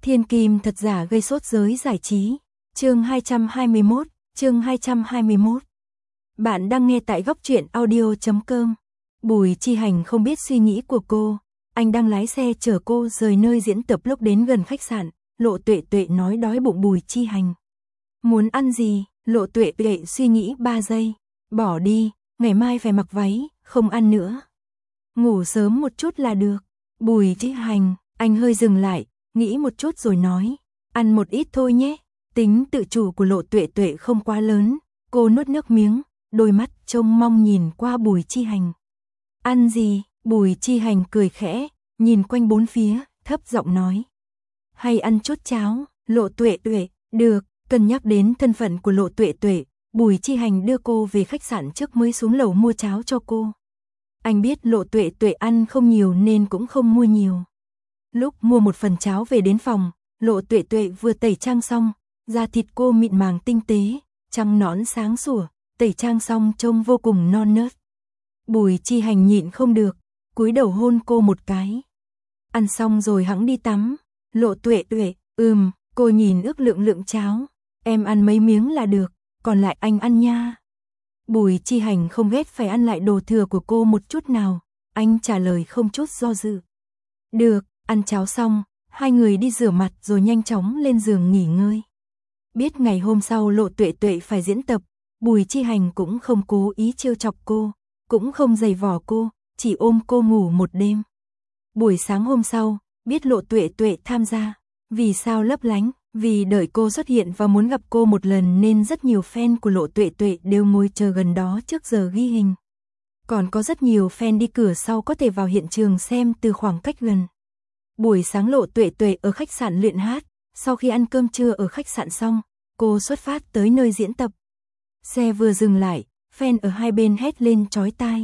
Thiên kim thật giả gây sốt giới giải trí. Chương 221, chương 221. Bạn đang nghe tại góc truyện audio.com. Bùi Chi Hành không biết suy nghĩ của cô. Anh đang lái xe chở cô rời nơi diễn tập. Lúc đến gần khách sạn, Lộ Tuệ Tuệ nói đói bụng. Bùi Chi Hành: muốn ăn gì? Lộ Tuệ Tuệ suy nghĩ 3 giây. Bỏ đi, ngày mai phải mặc váy, không ăn nữa. Ngủ sớm một chút là được. Bùi Chi Hành, anh hơi dừng lại, nghĩ một chút rồi nói: ăn một ít thôi nhé. Tính tự chủ của Lộ Tuệ Tuệ không quá lớn, cô nuốt nước miếng, đôi mắt trông mong nhìn qua Bùi Chi Hành. Ăn gì? Bùi Chi Hành cười khẽ, nhìn quanh bốn phía, thấp giọng nói: hay ăn chút cháo? Lộ Tuệ Tuệ: được. Cân nhắc đến thân phận của Lộ Tuệ Tuệ, Bùi Chi Hành đưa cô về khách sạn trước mới xuống lầu mua cháo cho cô. Anh biết Lộ Tuệ Tuệ ăn không nhiều nên cũng không mua nhiều. Lúc mua một phần cháo về đến phòng, Lộ Tuệ Tuệ vừa tẩy trang xong, da thịt cô mịn màng tinh tế, trắng nõn sáng sủa, tẩy trang xong trông vô cùng non nớt. Bùi Chi Hành nhịn không được, cúi đầu hôn cô một cái. Ăn xong rồi hẵng đi tắm. Lộ Tuệ Tuệ: cô nhìn ước lượng cháo. Em ăn mấy miếng là được, còn lại anh ăn nha. Bùi Chi Hành không ghét phải ăn lại đồ thừa của cô một chút nào, anh trả lời không chút do dự. Được. Ăn cháo xong, hai người đi rửa mặt rồi nhanh chóng lên giường nghỉ ngơi. Biết ngày hôm sau Lộ Tuệ Tuệ phải diễn tập, Bùi Chi Hành cũng không cố ý trêu chọc cô, cũng không giày vò cô, chỉ ôm cô ngủ một đêm. Buổi sáng hôm sau, biết Lộ Tuệ Tuệ tham gia. Vì sao lấp lánh? Vì đợi cô xuất hiện và muốn gặp cô một lần nên rất nhiều fan của Lộ Tuệ Tuệ đều ngồi chờ gần đó trước giờ ghi hình. Còn có rất nhiều fan đi cửa sau có thể vào hiện trường xem từ khoảng cách gần. Buổi sáng Lộ Tuệ Tuệ ở khách sạn luyện hát, sau khi ăn cơm trưa ở khách sạn xong, cô xuất phát tới nơi diễn tập. Xe vừa dừng lại, fan ở hai bên hét lên chói tai.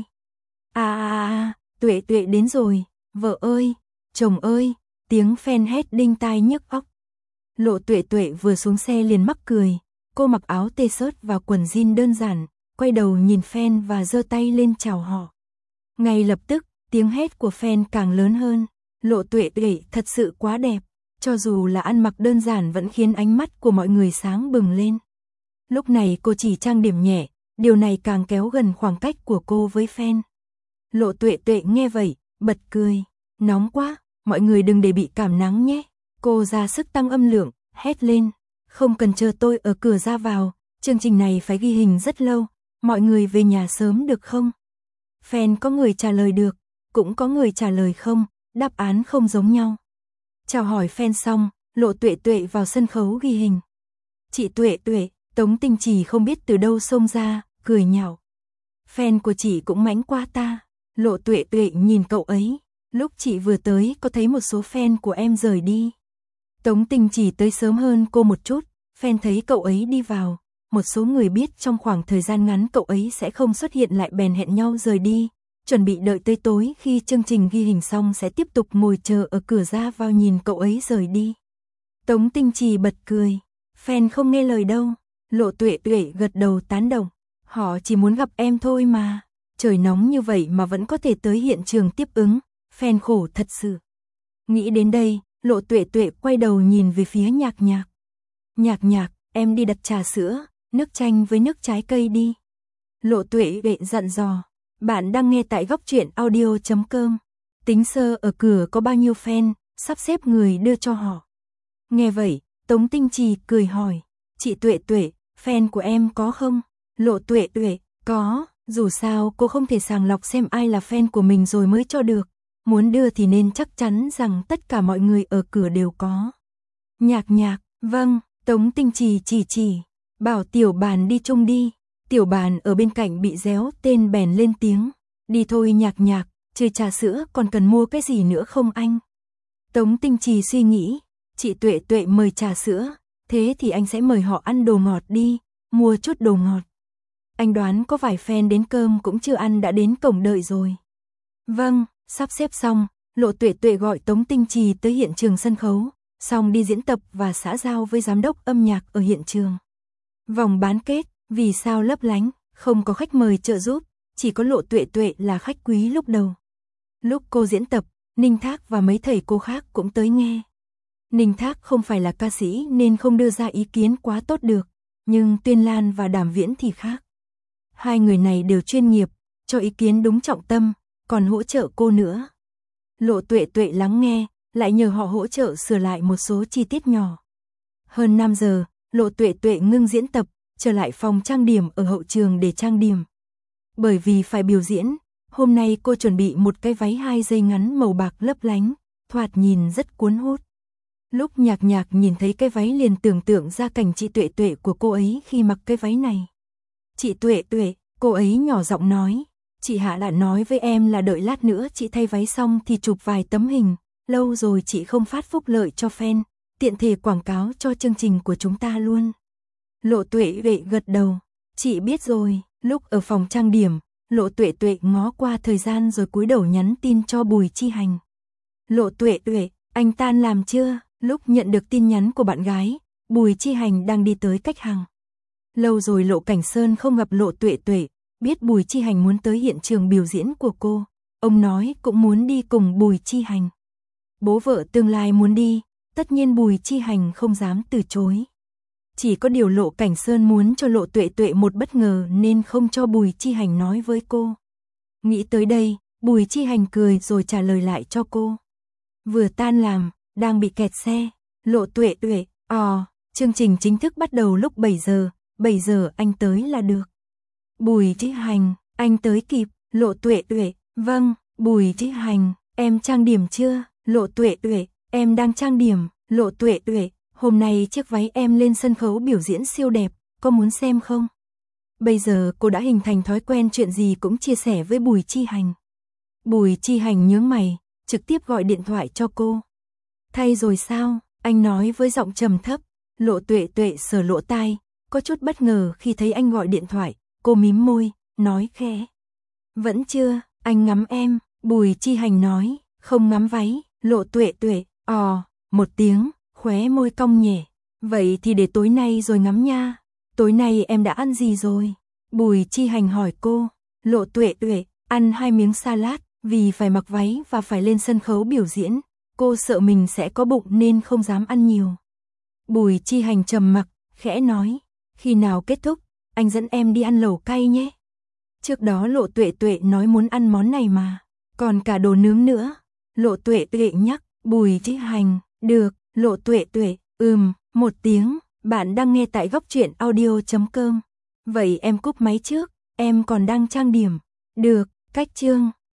Tuệ Tuệ đến rồi, vợ ơi, chồng ơi, tiếng fan hét đinh tai nhức óc. Lộ Tuệ Tuệ vừa xuống xe liền mắc cười, cô mặc áo t-shirt và quần jean đơn giản, quay đầu nhìn fan và giơ tay lên chào họ. Ngay lập tức, tiếng hét của fan càng lớn hơn. Lộ Tuệ Tuệ thật sự quá đẹp, cho dù là ăn mặc đơn giản vẫn khiến ánh mắt của mọi người sáng bừng lên. Lúc này cô chỉ trang điểm nhẹ, điều này càng kéo gần khoảng cách của cô với fan. Lộ Tuệ Tuệ nghe vậy, bật cười: nóng quá, mọi người đừng để bị cảm nắng nhé. Cô ra sức tăng âm lượng, hét lên: không cần chờ tôi ở cửa ra vào, chương trình này phải ghi hình rất lâu, mọi người về nhà sớm được không? Fan có người trả lời được, cũng có người trả lời không, đáp án không giống nhau. Chào hỏi fan xong, Lộ Tuệ Tuệ vào sân khấu ghi hình. Chị Tuệ Tuệ, Tống Tinh Trì không biết từ đâu xông ra, cười nhạo: fan của chị cũng mãnh qua ta. Lộ Tuệ Tuệ nhìn cậu ấy: lúc chị vừa tới có thấy một số fan của em rời đi. Tống Tinh Trì tới sớm hơn cô một chút, fan thấy cậu ấy đi vào, một số người biết trong khoảng thời gian ngắn cậu ấy sẽ không xuất hiện lại bèn hẹn nhau rời đi, chuẩn bị đợi tới tối khi chương trình ghi hình xong sẽ tiếp tục ngồi chờ ở cửa ra vào nhìn cậu ấy rời đi. Tống Tinh Trì bật cười: fan không nghe lời đâu. Lộ Tuệ Tuệ gật đầu tán đồng: họ chỉ muốn gặp em thôi mà, trời nóng như vậy mà vẫn có thể tới hiện trường tiếp ứng, fan khổ thật sự. Nghĩ đến đây, Lộ Tuệ Tuệ quay đầu nhìn về phía Nhạc Nhạc. Nhạc Nhạc, em đi đặt trà sữa, nước chanh với nước trái cây đi. Lộ Tuệ Tuệ dặn dò. Bạn đang nghe tại góc truyện audio.com. Tính sơ ở cửa có bao nhiêu fan, sắp xếp người đưa cho họ. Nghe vậy, Tống Tinh Trì cười hỏi: chị Tuệ Tuệ, fan của em có không? Lộ Tuệ Tuệ: có, dù sao cô không thể sàng lọc xem ai là fan của mình rồi mới cho được. Muốn đưa thì nên chắc chắn rằng tất cả mọi người ở cửa đều có. Nhạc Nhạc: vâng. Tống Tinh Trì chỉ, bảo Tiểu Bàn đi chung đi. Tiểu Bàn ở bên cạnh bị réo tên bèn lên tiếng: đi thôi Nhạc Nhạc, trừ trà sữa còn cần mua cái gì nữa không anh? Tống Tinh Trì suy nghĩ: chị Tuệ Tuệ mời trà sữa, thế thì anh sẽ mời họ ăn đồ ngọt đi, mua chút đồ ngọt. Anh đoán có vài fan đến cơm cũng chưa ăn đã đến cổng đợi rồi. Vâng. Sắp xếp xong, Lộ Tuệ Tuệ gọi Tống Tinh Trì tới hiện trường sân khấu, xong đi diễn tập và xã giao với giám đốc âm nhạc ở hiện trường. Vòng bán kết, vì sao lấp lánh, không có khách mời trợ giúp, chỉ có Lộ Tuệ Tuệ là khách quý lúc đầu. Lúc cô diễn tập, Ninh Thác và mấy thầy cô khác cũng tới nghe. Ninh Thác không phải là ca sĩ nên không đưa ra ý kiến quá tốt được, nhưng Tuyên Lan và Đàm Viễn thì khác. Hai người này đều chuyên nghiệp, cho ý kiến đúng trọng tâm, còn hỗ trợ cô nữa. Lộ Tuệ Tuệ lắng nghe, lại nhờ họ hỗ trợ sửa lại một số chi tiết nhỏ. Hơn 5 giờ, Lộ Tuệ Tuệ ngưng diễn tập, trở lại phòng trang điểm ở hậu trường để trang điểm. Bởi vì phải biểu diễn, hôm nay cô chuẩn bị một cái váy 2 dây ngắn màu bạc lấp lánh, thoạt nhìn rất cuốn hút. Lúc Nhạc Nhạc nhìn thấy cái váy liền tưởng tượng ra cảnh chị Tuệ Tuệ của cô ấy khi mặc cái váy này. Chị Tuệ Tuệ, cô ấy nhỏ giọng nói, chị Hạ đã nói với em là đợi lát nữa chị thay váy xong thì chụp vài tấm hình, lâu rồi chị không phát phúc lợi cho fan, tiện thể quảng cáo cho chương trình của chúng ta luôn. Lộ Tuệ Tuệ gật đầu, chị biết rồi. Lúc ở phòng trang điểm, Lộ Tuệ Tuệ ngó qua thời gian rồi cúi đầu nhắn tin cho Bùi Chi Hành. Lộ Tuệ Tuệ, anh tan làm chưa? Lúc nhận được tin nhắn của bạn gái, Bùi Chi Hành đang đi tới khách hàng. Lâu rồi Lộ Cảnh Sơn không gặp Lộ Tuệ Tuệ, biết Bùi Chi Hành muốn tới hiện trường biểu diễn của cô, ông nói cũng muốn đi cùng Bùi Chi Hành. Bố vợ tương lai muốn đi, tất nhiên Bùi Chi Hành không dám từ chối. Chỉ có điều Lộ Cảnh Sơn muốn cho Lộ Tuệ Tuệ một bất ngờ nên không cho Bùi Chi Hành nói với cô. Nghĩ tới đây, Bùi Chi Hành cười rồi trả lời lại cho cô. Vừa tan làm, đang bị kẹt xe. Lộ Tuệ Tuệ, chương trình chính thức bắt đầu lúc 7 giờ anh tới là được. Bùi Chi Hành, anh tới kịp. Lộ Tuệ Tuệ, vâng. Bùi Chi Hành, em trang điểm chưa? Lộ Tuệ Tuệ, em đang trang điểm. Lộ Tuệ Tuệ, hôm nay chiếc váy em lên sân khấu biểu diễn siêu đẹp, có muốn xem không? Bây giờ cô đã hình thành thói quen chuyện gì cũng chia sẻ với Bùi Chi Hành. Bùi Chi Hành nhướng mày, trực tiếp gọi điện thoại cho cô. Thay rồi sao? Anh nói với giọng trầm thấp. Lộ Tuệ Tuệ sờ lỗ tai, có chút bất ngờ khi thấy anh gọi điện thoại, cô mím môi, nói khẽ. Vẫn chưa, anh ngắm em. Bùi Chi Hành nói, không ngắm váy. Lộ Tuệ Tuệ, một tiếng, khóe môi cong nhẹ. Vậy thì để tối nay rồi ngắm nha. Tối nay em đã ăn gì rồi? Bùi Chi Hành hỏi cô. Lộ Tuệ Tuệ, ăn 2 miếng salad, vì phải mặc váy và phải lên sân khấu biểu diễn, cô sợ mình sẽ có bụng nên không dám ăn nhiều. Bùi Chi Hành trầm mặc, khẽ nói, khi nào kết thúc, anh dẫn em đi ăn lẩu cay nhé. Trước đó Lộ Tuệ Tuệ nói muốn ăn món này mà, còn cả đồ nướng nữa. Lộ Tuệ Tuệ nhắc. Bùi Chi Hành, được. Lộ Tuệ Tuệ, một tiếng. Bạn đang nghe tại góc truyện audio.com. Vậy em cúp máy trước, em còn đang trang điểm. Được, cách chương.